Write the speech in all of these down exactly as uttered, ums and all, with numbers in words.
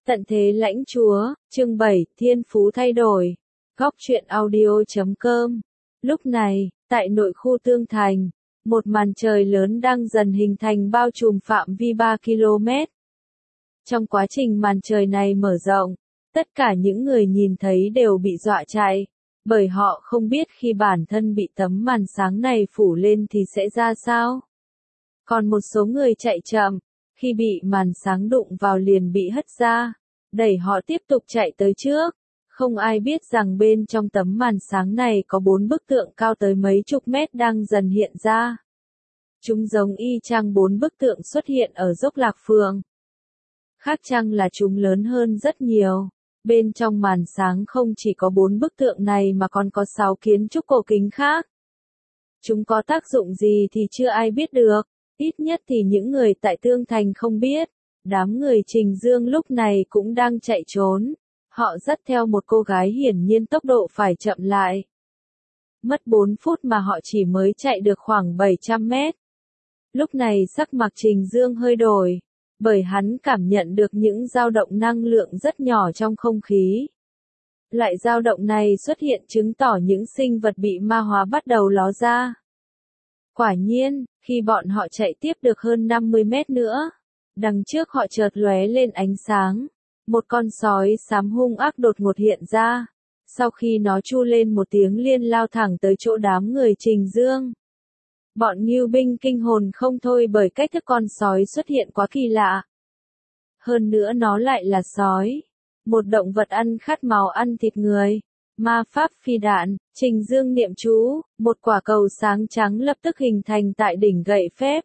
Tận thế lãnh chúa, chương bảy, thiên phú thay đổi. Góc truyện audio chấm com. Lúc này, tại nội khu Tương Thành, một màn trời lớn đang dần hình thành bao trùm phạm vi ba ki lô mét. Trong quá trình màn trời này mở rộng, tất cả những người nhìn thấy đều bị dọa chạy, bởi họ không biết khi bản thân bị tấm màn sáng này phủ lên thì sẽ ra sao. Còn một số người chạy chậm, khi bị màn sáng đụng vào liền bị hất ra, đẩy họ tiếp tục chạy tới trước. Không ai biết rằng bên trong tấm màn sáng này có bốn bức tượng cao tới mấy chục mét đang dần hiện ra. Chúng giống y chang bốn bức tượng xuất hiện ở dốc Lạc Phượng. Khác chăng là chúng lớn hơn rất nhiều. Bên trong màn sáng không chỉ có bốn bức tượng này mà còn có sáu kiến trúc cổ kính khác. Chúng có tác dụng gì thì chưa ai biết được, ít nhất thì những người tại Tương Thành không biết. Đám người Trình Dương lúc này cũng đang chạy trốn. Họ dắt theo một cô gái hiển nhiên tốc độ phải chậm lại. Mất bốn phút mà họ chỉ mới chạy được khoảng bảy trăm mét. Lúc này sắc mặt Trình Dương hơi đổi, bởi hắn cảm nhận được những dao động năng lượng rất nhỏ trong không khí. Loại dao động này xuất hiện chứng tỏ những sinh vật bị ma hóa bắt đầu ló ra. Quả nhiên, khi bọn họ chạy tiếp được hơn năm mươi mét nữa, đằng trước họ chợt lóe lên ánh sáng. Một con sói xám hung ác đột ngột hiện ra. Sau khi nó tru lên một tiếng liên lao thẳng tới chỗ đám người Trình Dương. Bọn Ngưu binh kinh hồn không thôi bởi cách thức con sói xuất hiện quá kỳ lạ. Hơn nữa nó lại là sói. Một động vật ăn khát máu ăn thịt người. Ma pháp phi đạn, Trình Dương niệm chú, một quả cầu sáng trắng lập tức hình thành tại đỉnh gậy phép.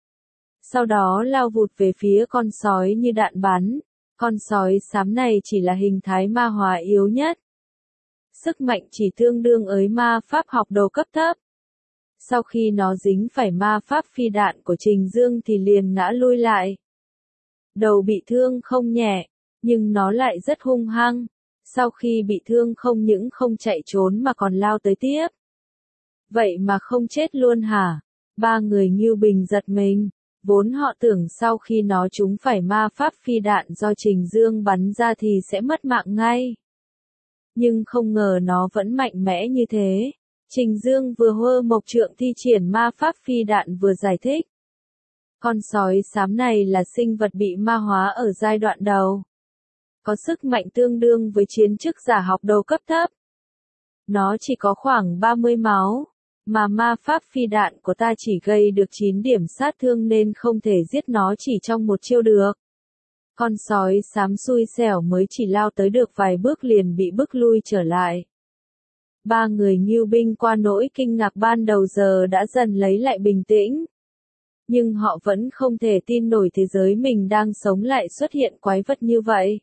Sau đó lao vụt về phía con sói như đạn bắn. Con sói xám này chỉ là hình thái ma hóa yếu nhất. Sức mạnh chỉ tương đương với ma pháp học đồ cấp thấp. Sau khi nó dính phải ma pháp phi đạn của Trình Dương thì liền ngã lui lại. Đầu bị thương không nhẹ, nhưng nó lại rất hung hăng. Sau khi bị thương không những không chạy trốn mà còn lao tới tiếp. Vậy mà không chết luôn hả? Ba người Ngưu Bình giật mình. Vốn họ tưởng sau khi nó trúng phải ma pháp phi đạn do Trình Dương bắn ra thì sẽ mất mạng ngay. Nhưng không ngờ nó vẫn mạnh mẽ như thế. Trình Dương vừa hơ mộc trượng thi triển ma pháp phi đạn vừa giải thích. Con sói xám này là sinh vật bị ma hóa ở giai đoạn đầu. Có sức mạnh tương đương với chiến chức giả học đồ cấp thấp. Nó chỉ có khoảng ba mươi máu. Mà ma pháp phi đạn của ta chỉ gây được chín điểm sát thương nên không thể giết nó chỉ trong một chiêu được. Con sói xám xui xẻo mới chỉ lao tới được vài bước liền bị bức lui trở lại. Ba người Ngưu binh qua nỗi kinh ngạc ban đầu giờ đã dần lấy lại bình tĩnh. Nhưng họ vẫn không thể tin nổi thế giới mình đang sống lại xuất hiện quái vật như vậy.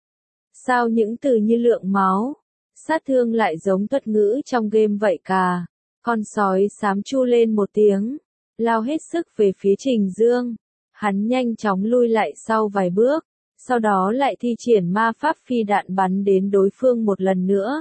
Sao những từ như lượng máu, sát thương lại giống thuật ngữ trong game vậy cả. Con sói xám chu lên một tiếng, lao hết sức về phía Trình Dương. Hắn nhanh chóng lui lại sau vài bước, sau đó lại thi triển ma pháp phi đạn bắn đến đối phương một lần nữa.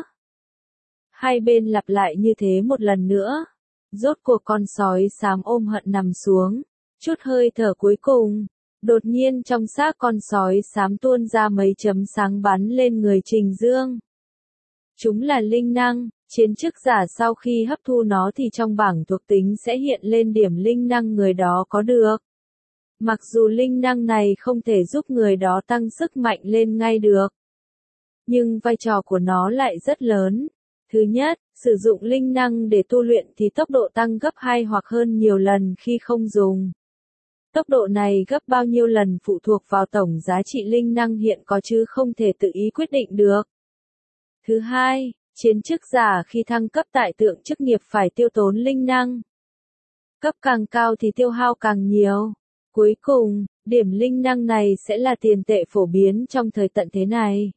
Hai bên lặp lại như thế một lần nữa. Rốt cuộc con sói xám ôm hận nằm xuống, chút hơi thở cuối cùng. Đột nhiên trong xác con sói xám tuôn ra mấy chấm sáng bắn lên người Trình Dương. Chúng là linh năng. Chiến chức giả sau khi hấp thu nó thì trong bảng thuộc tính sẽ hiện lên điểm linh năng người đó có được. Mặc dù linh năng này không thể giúp người đó tăng sức mạnh lên ngay được. Nhưng vai trò của nó lại rất lớn. Thứ nhất, sử dụng linh năng để tu luyện thì tốc độ tăng gấp hai hoặc hơn nhiều lần khi không dùng. Tốc độ này gấp bao nhiêu lần phụ thuộc vào tổng giá trị linh năng hiện có chứ không thể tự ý quyết định được. Thứ hai, chiến chức giả khi thăng cấp tại tượng chức nghiệp phải tiêu tốn linh năng. Cấp càng cao thì tiêu hao càng nhiều. Cuối cùng, điểm linh năng này sẽ là tiền tệ phổ biến trong thời tận thế này.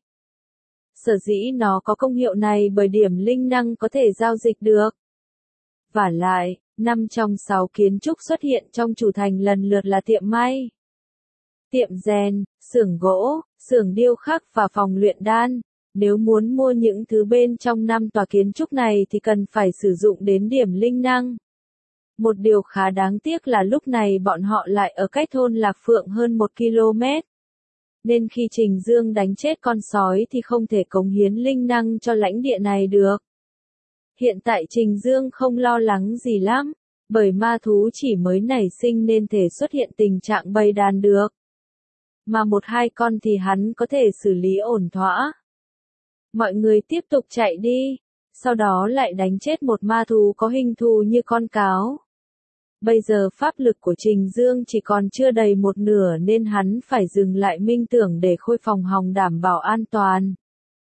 Sở dĩ nó có công hiệu này bởi điểm linh năng có thể giao dịch được. Vả lại, năm trong sáu kiến trúc xuất hiện trong chủ thành lần lượt là tiệm may, tiệm rèn, xưởng gỗ, xưởng điêu khắc và phòng luyện đan. Nếu muốn mua những thứ bên trong năm tòa kiến trúc này thì cần phải sử dụng đến điểm linh năng. Một điều khá đáng tiếc là lúc này bọn họ lại ở cách thôn Lạc Phượng hơn một ki lô mét. nên khi Trình Dương đánh chết con sói thì không thể cống hiến linh năng cho lãnh địa này được. Hiện tại Trình Dương không lo lắng gì lắm, bởi ma thú chỉ mới nảy sinh nên thể xuất hiện tình trạng bầy đàn được. Mà một hai con thì hắn có thể xử lý ổn thỏa. Mọi người tiếp tục chạy đi, sau đó lại đánh chết một ma thú có hình thù như con cáo. Bây giờ pháp lực của Trình Dương chỉ còn chưa đầy một nửa nên hắn phải dừng lại minh tưởng để khôi phòng hòng đảm bảo an toàn.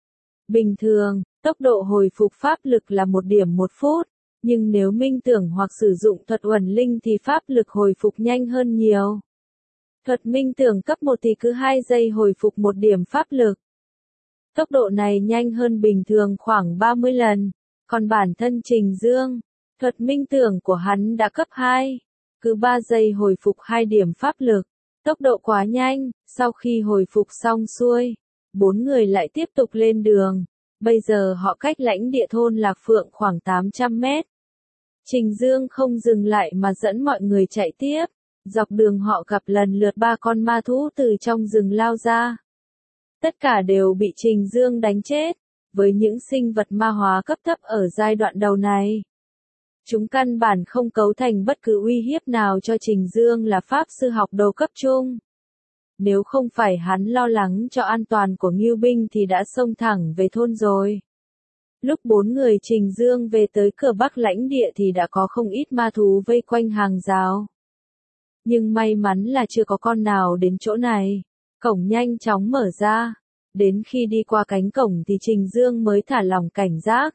Bình thường, tốc độ hồi phục pháp lực là một điểm một phút, nhưng nếu minh tưởng hoặc sử dụng thuật uẩn linh thì pháp lực hồi phục nhanh hơn nhiều. Thuật minh tưởng cấp một thì cứ hai giây hồi phục một điểm pháp lực. Tốc độ này nhanh hơn bình thường khoảng ba mươi lần, còn bản thân Trình Dương, thuật minh tưởng của hắn đã cấp hai, cứ ba giây hồi phục hai điểm pháp lực, tốc độ quá nhanh. Sau khi hồi phục xong xuôi, bốn người lại tiếp tục lên đường, bây giờ họ cách lãnh địa thôn Lạc Phượng khoảng tám trăm mét. Trình Dương không dừng lại mà dẫn mọi người chạy tiếp, dọc đường họ gặp lần lượt ba con ma thú từ trong rừng lao ra. Tất cả đều bị Trình Dương đánh chết, với những sinh vật ma hóa cấp thấp ở giai đoạn đầu này. Chúng căn bản không cấu thành bất cứ uy hiếp nào cho Trình Dương là pháp sư học đồ cấp trung. Nếu không phải hắn lo lắng cho an toàn của Ngưu binh thì đã xông thẳng về thôn rồi. Lúc bốn người Trình Dương về tới cửa Bắc lãnh địa thì đã có không ít ma thú vây quanh hàng rào. Nhưng may mắn là chưa có con nào đến chỗ này. Cổng nhanh chóng mở ra. Đến khi đi qua cánh cổng thì Trình Dương mới thả lỏng cảnh giác.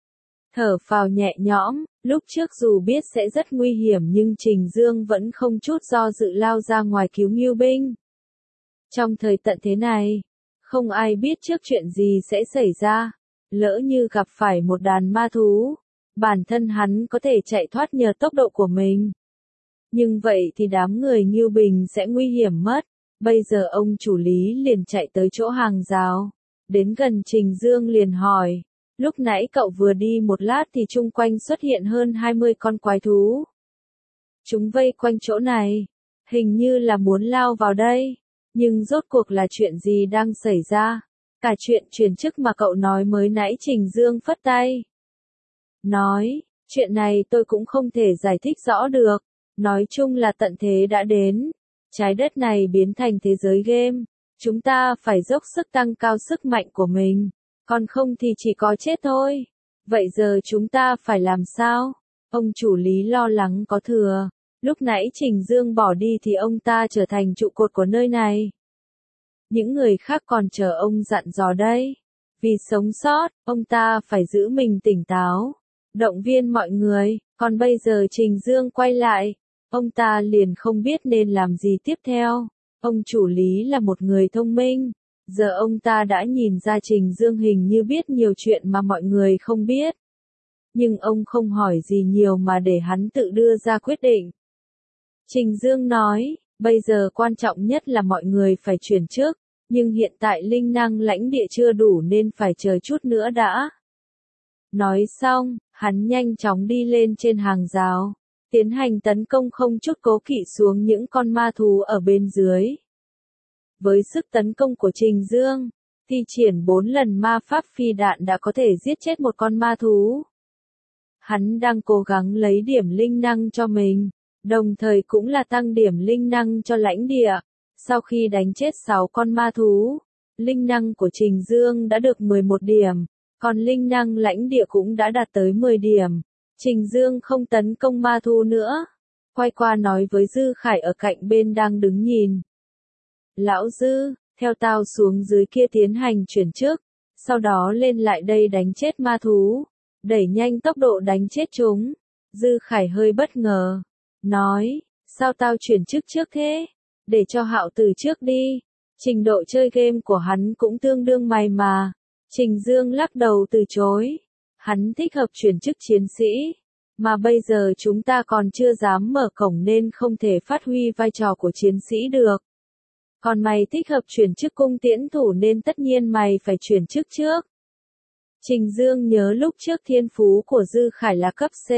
Thở phào nhẹ nhõm, lúc trước dù biết sẽ rất nguy hiểm nhưng Trình Dương vẫn không chút do dự lao ra ngoài cứu Ngưu binh. Trong thời tận thế này, không ai biết trước chuyện gì sẽ xảy ra. Lỡ như gặp phải một đàn ma thú, bản thân hắn có thể chạy thoát nhờ tốc độ của mình. Nhưng vậy thì đám người Ngưu Bình sẽ nguy hiểm mất. Bây giờ ông chủ lý liền chạy tới chỗ hàng rào. Đến gần Trình Dương liền hỏi. Lúc nãy cậu vừa đi một lát thì chung quanh xuất hiện hơn hai mươi con quái thú. Chúng vây quanh chỗ này. Hình như là muốn lao vào đây. Nhưng rốt cuộc là chuyện gì đang xảy ra? Cả chuyện truyền chức mà cậu nói mới nãy. Trình Dương phất tay. Nói, chuyện này tôi cũng không thể giải thích rõ được. Nói chung là tận thế đã đến. Trái đất này biến thành thế giới game. Chúng ta phải dốc sức tăng cao sức mạnh của mình. Còn không thì chỉ có chết thôi. Vậy giờ chúng ta phải làm sao? Ông chủ lý lo lắng có thừa. Lúc nãy Trình Dương bỏ đi thì ông ta trở thành trụ cột của nơi này. Những người khác còn chờ ông dặn dò đây. Vì sống sót, ông ta phải giữ mình tỉnh táo. Động viên mọi người. Còn bây giờ Trình Dương quay lại. Ông ta liền không biết nên làm gì tiếp theo. Ông chủ lý là một người thông minh. Giờ ông ta đã nhìn ra Trình Dương hình như biết nhiều chuyện mà mọi người không biết. Nhưng ông không hỏi gì nhiều mà để hắn tự đưa ra quyết định. Trình Dương nói, bây giờ quan trọng nhất là mọi người phải chuyển chức, nhưng hiện tại linh năng lãnh địa chưa đủ nên phải chờ chút nữa đã. Nói xong, hắn nhanh chóng đi lên trên hàng rào, tiến hành tấn công không chút cố kỵ xuống những con ma thú ở bên dưới. Với sức tấn công của Trình Dương, thi triển bốn lần ma pháp phi đạn đã có thể giết chết một con ma thú. Hắn đang cố gắng lấy điểm linh năng cho mình, đồng thời cũng là tăng điểm linh năng cho lãnh địa. Sau khi đánh chết sáu con ma thú, linh năng của Trình Dương đã được mười một điểm, còn linh năng lãnh địa cũng đã đạt tới mười điểm. Trình Dương không tấn công ma thú nữa, quay qua nói với Dư Khải ở cạnh bên đang đứng nhìn. Lão Dư, theo tao xuống dưới kia tiến hành chuyển chức, sau đó lên lại đây đánh chết ma thú, đẩy nhanh tốc độ đánh chết chúng. Dư Khải hơi bất ngờ, nói, sao tao chuyển chức trước thế? Để cho Hạo từ trước đi. Trình độ chơi game của hắn cũng tương đương mày mà. Trình Dương lắc đầu từ chối. Hắn thích hợp chuyển chức chiến sĩ. Mà bây giờ chúng ta còn chưa dám mở cổng nên không thể phát huy vai trò của chiến sĩ được. Còn mày thích hợp chuyển chức cung tiễn thủ nên tất nhiên mày phải chuyển chức trước. Trình Dương nhớ lúc trước thiên phú của Dư Khải là cấp C.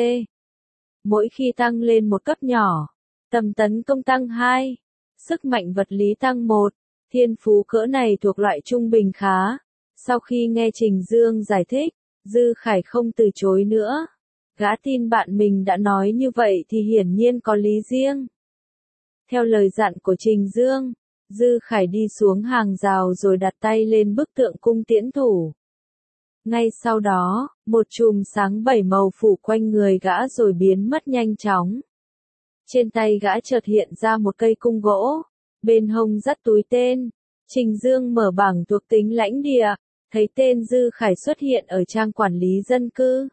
Mỗi khi tăng lên một cấp nhỏ, tầm tấn công tăng hai, sức mạnh vật lý tăng một, Thiên phú cỡ này thuộc loại trung bình khá. Sau khi nghe Trình Dương giải thích, Dư Khải không từ chối nữa. Gã tin bạn mình đã nói như vậy thì hiển nhiên có lý riêng. Theo lời dặn của Trình Dương, Dư Khải đi xuống hàng rào rồi đặt tay lên bức tượng cung tiễn thủ. Ngay sau đó, một chùm sáng bảy màu phủ quanh người gã rồi biến mất nhanh chóng. Trên tay gã chợt hiện ra một cây cung gỗ, bên hông dắt túi tên. Trình Dương mở bảng thuộc tính lãnh địa, thấy tên Dư Khải xuất hiện ở trang quản lý dân cư.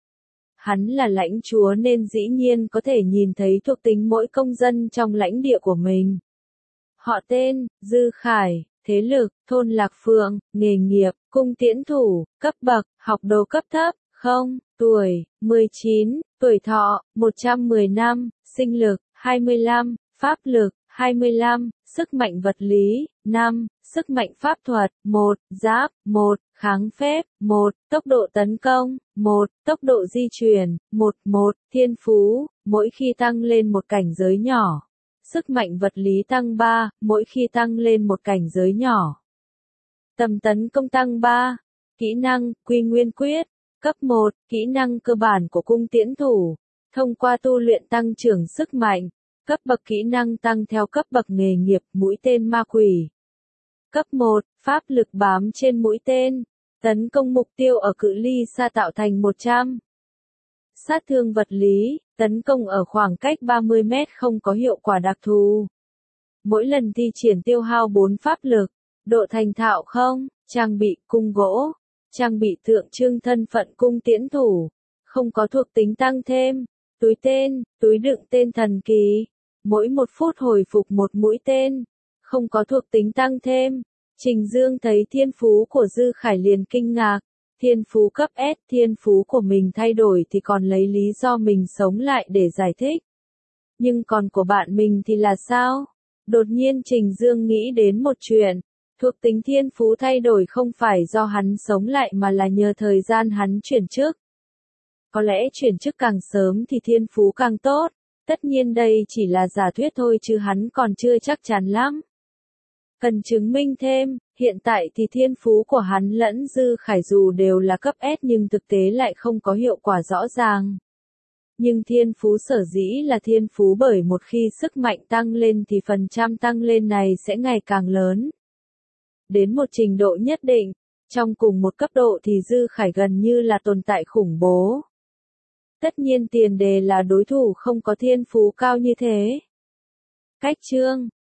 Hắn là lãnh chúa nên dĩ nhiên có thể nhìn thấy thuộc tính mỗi công dân trong lãnh địa của mình. Họ tên, Dư Khải, thế lực, thôn Lạc Phượng, nghề nghiệp, cung tiễn thủ, cấp bậc, học đồ cấp thấp, không, tuổi, mười chín, tuổi thọ, một trăm mười năm, sinh lực, hai mươi lăm, pháp lực, hai mươi lăm, sức mạnh vật lý, năm, sức mạnh pháp thuật, một, giáp, một, kháng phép, một, tốc độ tấn công, một, tốc độ di chuyển, một, một, thiên phú, mỗi khi tăng lên một cảnh giới nhỏ. Sức mạnh vật lý tăng ba, mỗi khi tăng lên một cảnh giới nhỏ. Tầm tấn công tăng ba. Kỹ năng, Quy Nguyên Quyết. Cấp một, kỹ năng cơ bản của cung tiễn thủ. Thông qua tu luyện tăng trưởng sức mạnh. Cấp bậc kỹ năng tăng theo cấp bậc nghề nghiệp, mũi tên ma quỷ. Cấp một, pháp lực bám trên mũi tên. Tấn công mục tiêu ở cự ly xa tạo thành một trăm. Sát thương vật lý, tấn công ở khoảng cách ba mươi mét không có hiệu quả đặc thù. Mỗi lần thi triển tiêu hao bốn pháp lực. Độ thành thạo không, trang bị cung gỗ, trang bị tượng trưng thân phận cung tiễn thủ, không có thuộc tính tăng thêm. Túi tên, túi đựng tên thần kỳ, mỗi một phút hồi phục một mũi tên, không có thuộc tính tăng thêm. Trình Dương thấy thiên phú của Dư Khải liền kinh ngạc. Thiên phú cấp S, thiên phú của mình thay đổi thì còn lấy lý do mình sống lại để giải thích. Nhưng còn của bạn mình thì là sao? Đột nhiên Trình Dương nghĩ đến một chuyện. Thuộc tính thiên phú thay đổi không phải do hắn sống lại mà là nhờ thời gian hắn chuyển chức. Có lẽ chuyển chức càng sớm thì thiên phú càng tốt. Tất nhiên đây chỉ là giả thuyết thôi chứ hắn còn chưa chắc chắn lắm. Cần chứng minh thêm, hiện tại thì thiên phú của hắn lẫn Dư Khải dù đều là cấp S nhưng thực tế lại không có hiệu quả rõ ràng. Nhưng thiên phú sở dĩ là thiên phú bởi một khi sức mạnh tăng lên thì phần trăm tăng lên này sẽ ngày càng lớn. Đến một trình độ nhất định, trong cùng một cấp độ thì Dư Khải gần như là tồn tại khủng bố. Tất nhiên tiền đề là đối thủ không có thiên phú cao như thế. Cách chương